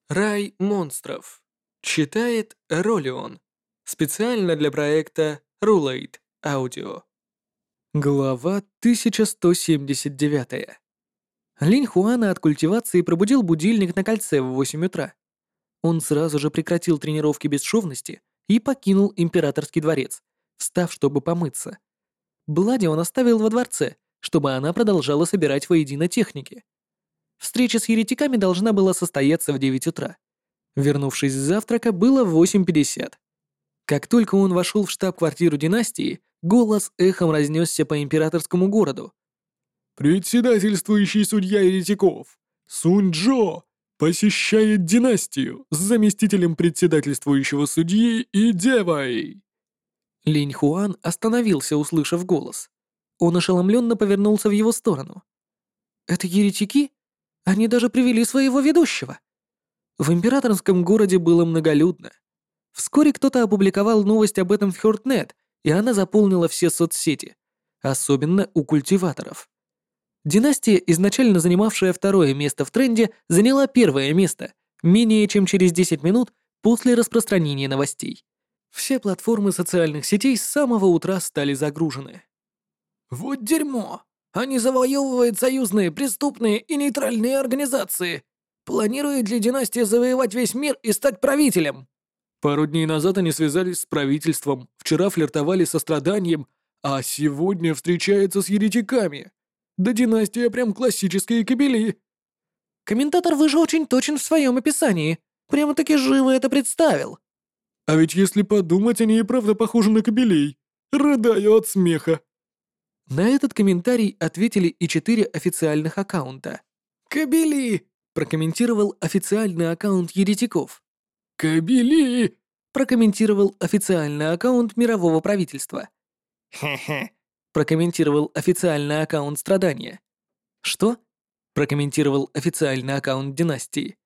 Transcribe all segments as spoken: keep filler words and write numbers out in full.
Рай монстров. Читает Ролион. Специально для проекта Rulate Audio. Глава тысяча сто семьдесят девять. Линь Хуана от культивации пробудил будильник на кольце в восемь утра. Он сразу же прекратил тренировки бесшовности и покинул императорский дворец, встав, чтобы помыться. Блади он оставил во дворце, чтобы она продолжала собирать воедино техники. Встреча с еретиками должна была состояться в девять утра. Вернувшись с завтрака, было восемь пятьдесят. Как только он вошел в штаб-квартиру династии, голос эхом разнесся по императорскому городу. Председательствующий судья еретиков Сунь-Джо посещает династию с заместителем председательствующего судьи и девой. Линь Хуан остановился, услышав голос. Он ошеломленно повернулся в его сторону. «Это еретики? Они даже привели своего ведущего!» В императорском городе было многолюдно. Вскоре кто-то опубликовал новость об этом в Хёртнет, и она заполнила все соцсети, особенно у культиваторов. Династия, изначально занимавшая второе место в тренде, заняла первое место, менее чем через десять минут после распространения новостей. Все платформы социальных сетей с самого утра стали загружены. «Вот дерьмо! Они завоевывают союзные, преступные и нейтральные организации. Планирует ли династия завоевать весь мир и стать правителем?» Пару дней назад они связались с правительством, вчера флиртовали со страданием, а сегодня встречаются с еретиками. Да династия прям классические кобели. Комментатор вы же очень точен в своем описании. Прямо-таки живо это представил. А ведь если подумать, они и правда похожи на кобелей. Рыдаю от смеха. На этот комментарий ответили и четыре официальных аккаунта. «Кобели!» — прокомментировал официальный аккаунт еретиков. «Кобели!» — прокомментировал официальный аккаунт мирового правительства. «Хе-хе!» — прокомментировал официальный аккаунт страдания. «Что?» — прокомментировал официальный аккаунт династии.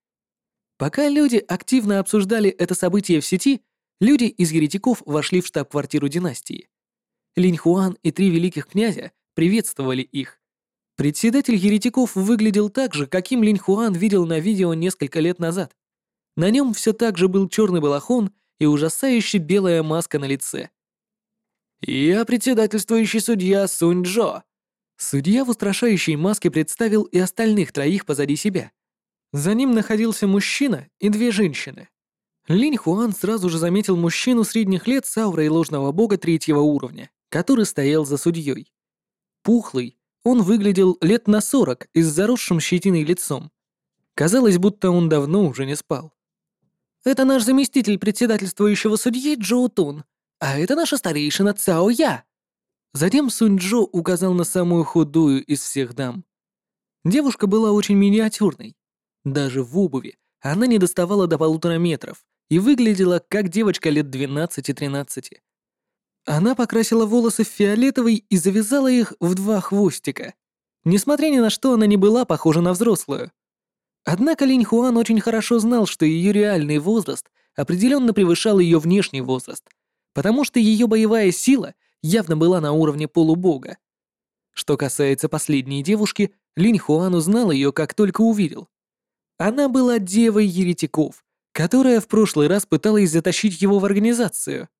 Пока люди активно обсуждали это событие в сети, люди из еретиков вошли в штаб-квартиру династии. Линь Хуан и три великих князя приветствовали их. Председатель еретиков выглядел так же, каким Линь Хуан видел на видео несколько лет назад. На нем все так же был черный балахон и ужасающе белая маска на лице. «Я председательствующий судья Сунь-Джо». Судья в устрашающей маске представил и остальных троих позади себя. За ним находился мужчина и две женщины. Линь Хуан сразу же заметил мужчину средних лет с аурой ложного бога третьего уровня, который стоял за судьей. Пухлый, он выглядел лет на сорок и с заросшим щетиной лицом. Казалось, будто он давно уже не спал. «Это наш заместитель председательствующего судьи Джоу Тун, а это наша старейшина Цао Я». Затем Сунь-Джо указал на самую худую из всех дам. Девушка была очень миниатюрной. Даже в обуви она не доставала до полутора метров и выглядела как девочка лет двенадцати-тринадцати. Она покрасила волосы в фиолетовый и завязала их в два хвостика. Несмотря ни на что, она не была похожа на взрослую. Однако Линь Хуан очень хорошо знал, что ее реальный возраст определенно превышал ее внешний возраст, потому что ее боевая сила явно была на уровне полубога. Что касается последней девушки, Линь Хуан узнал ее, как только увидел. Она была девой еретиков, которая в прошлый раз пыталась затащить его в организацию.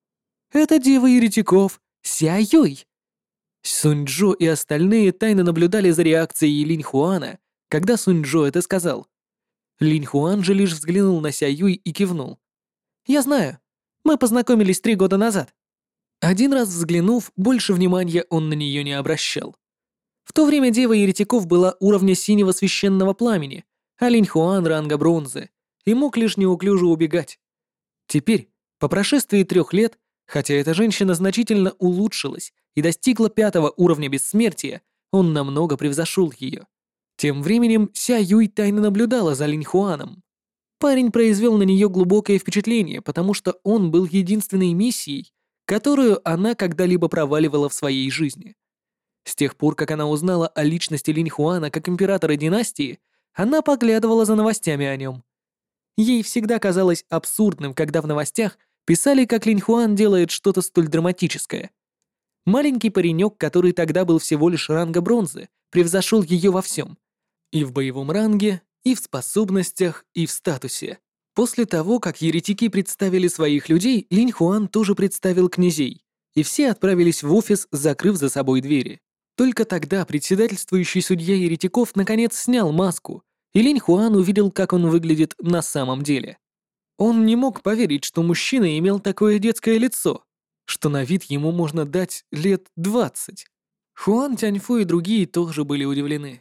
Это дева еретиков Ся Юй. Сунь-Джо и остальные тайно наблюдали за реакцией Линь Хуана, когда Сунь-Джо это сказал. Линь Хуан же лишь взглянул на Ся Юй и кивнул. «Я знаю. Мы познакомились три года назад». Один раз взглянув, больше внимания он на нее не обращал. В то время дева еретиков была уровня синего священного пламени, а Линь Хуан ранга бронзы, и мог лишь неуклюже убегать. Теперь, по прошествии трех лет, хотя эта женщина значительно улучшилась и достигла пятого уровня бессмертия, он намного превзошел ее. Тем временем Ся Юй тайно наблюдала за Линь Хуаном. Парень произвел на нее глубокое впечатление, потому что он был единственной миссией, которую она когда-либо проваливала в своей жизни. С тех пор, как она узнала о личности Линь Хуана как императора династии, она поглядывала за новостями о нем. Ей всегда казалось абсурдным, когда в новостях писали, как Линь Хуан делает что-то столь драматическое. Маленький паренек, который тогда был всего лишь ранга бронзы, превзошел ее во всем. И в боевом ранге, И в способностях, и в статусе. После того, как еретики представили своих людей, Линь Хуан тоже представил князей, и все отправились в офис, закрыв за собой двери. Только тогда председательствующий судья еретиков наконец снял маску, и Линь Хуан увидел, как он выглядит на самом деле. Он не мог поверить, что мужчина имел такое детское лицо, что на вид ему можно дать лет двадцать. Хуан Тяньфу и другие тоже были удивлены.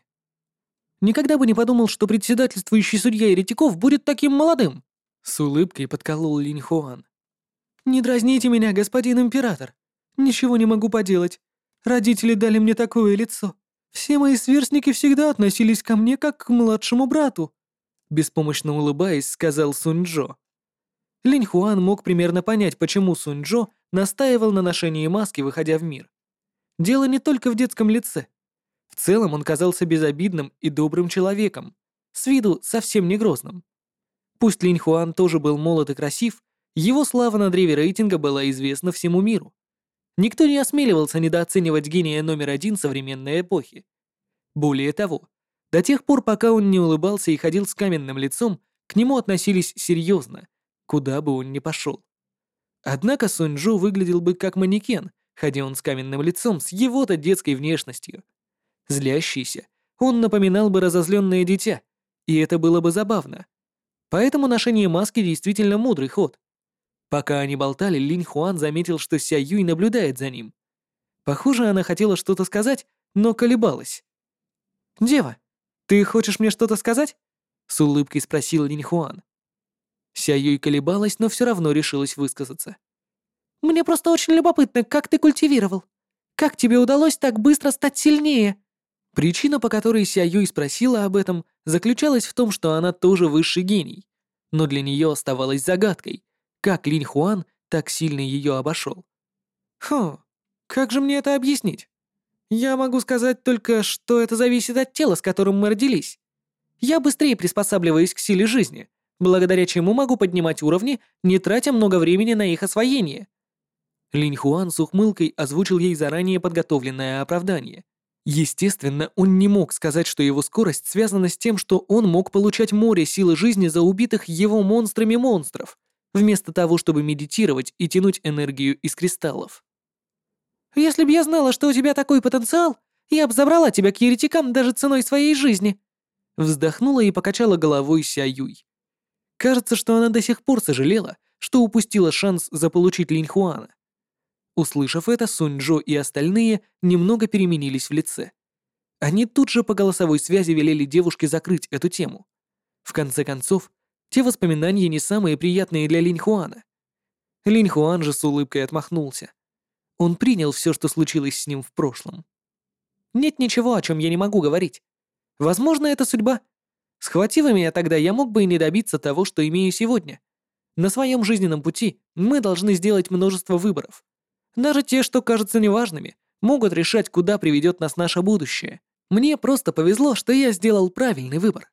Никогда бы не подумал, что председательствующий судья еретиков будет таким молодым. С улыбкой подколол Линь Хуан. Не дразните меня, господин император. Ничего не могу поделать. Родители дали мне такое лицо. Все мои сверстники всегда относились ко мне как к младшему брату. Беспомощно улыбаясь, сказал Сунь Джо. Линь Хуан мог примерно понять, почему Сунь Джо настаивал на ношении маски, выходя в мир. Дело не только в детском лице. В целом он казался безобидным и добрым человеком, с виду совсем не грозным. Пусть Линь Хуан тоже был молод и красив, его слава на древе рейтинга была известна всему миру. Никто не осмеливался недооценивать гения номер один современной эпохи. Более того, до тех пор, пока он не улыбался и ходил с каменным лицом, к нему относились серьезно, куда бы он ни пошел. Однако Сунь Джо выглядел бы как манекен, ходя он с каменным лицом, с его-то детской внешностью. Злящийся, он напоминал бы разозленное дитя, и это было бы забавно. Поэтому ношение маски действительно мудрый ход. Пока они болтали, Линь Хуан заметил, что Ся Юй наблюдает за ним. Похоже, она хотела что-то сказать, но колебалась. «Дева, ты хочешь мне что-то сказать?» — с улыбкой спросил Линь Хуан. Ся Юй колебалась, но все равно решилась высказаться. «Мне просто очень любопытно, как ты культивировал. Как тебе удалось так быстро стать сильнее?» Причина, по которой Ся Юй спросила об этом, заключалась в том, что она тоже высший гений. Но для нее оставалось загадкой, как Линь Хуан так сильно ее обошел. «Хм, как же мне это объяснить? Я могу сказать только, что это зависит от тела, с которым мы родились. Я быстрее приспосабливаюсь к силе жизни, благодаря чему могу поднимать уровни, не тратя много времени на их освоение». Линь Хуан с ухмылкой озвучил ей заранее подготовленное оправдание. Естественно, он не мог сказать, что его скорость связана с тем, что он мог получать море силы жизни за убитых его монстрами монстров, вместо того, чтобы медитировать и тянуть энергию из кристаллов. «Если б я знала, что у тебя такой потенциал, я б забрала тебя к еретикам даже ценой своей жизни», вздохнула и покачала головой Ся Юй. Кажется, что она до сих пор сожалела, что упустила шанс заполучить Линь Хуана. Услышав это, Сунь Джо и остальные немного переменились в лице. Они тут же по голосовой связи велели девушке закрыть эту тему. В конце концов, те воспоминания не самые приятные для Линь Хуана. Линь Хуан же с улыбкой отмахнулся. Он принял все, что случилось с ним в прошлом. Нет ничего, о чем я не могу говорить. Возможно, это судьба. Схватив меня тогда, я мог бы и не добиться того, что имею сегодня. На своем жизненном пути мы должны сделать множество выборов. Даже те, что кажутся неважными, могут решать, куда приведет нас наше будущее. Мне просто повезло, что я сделал правильный выбор.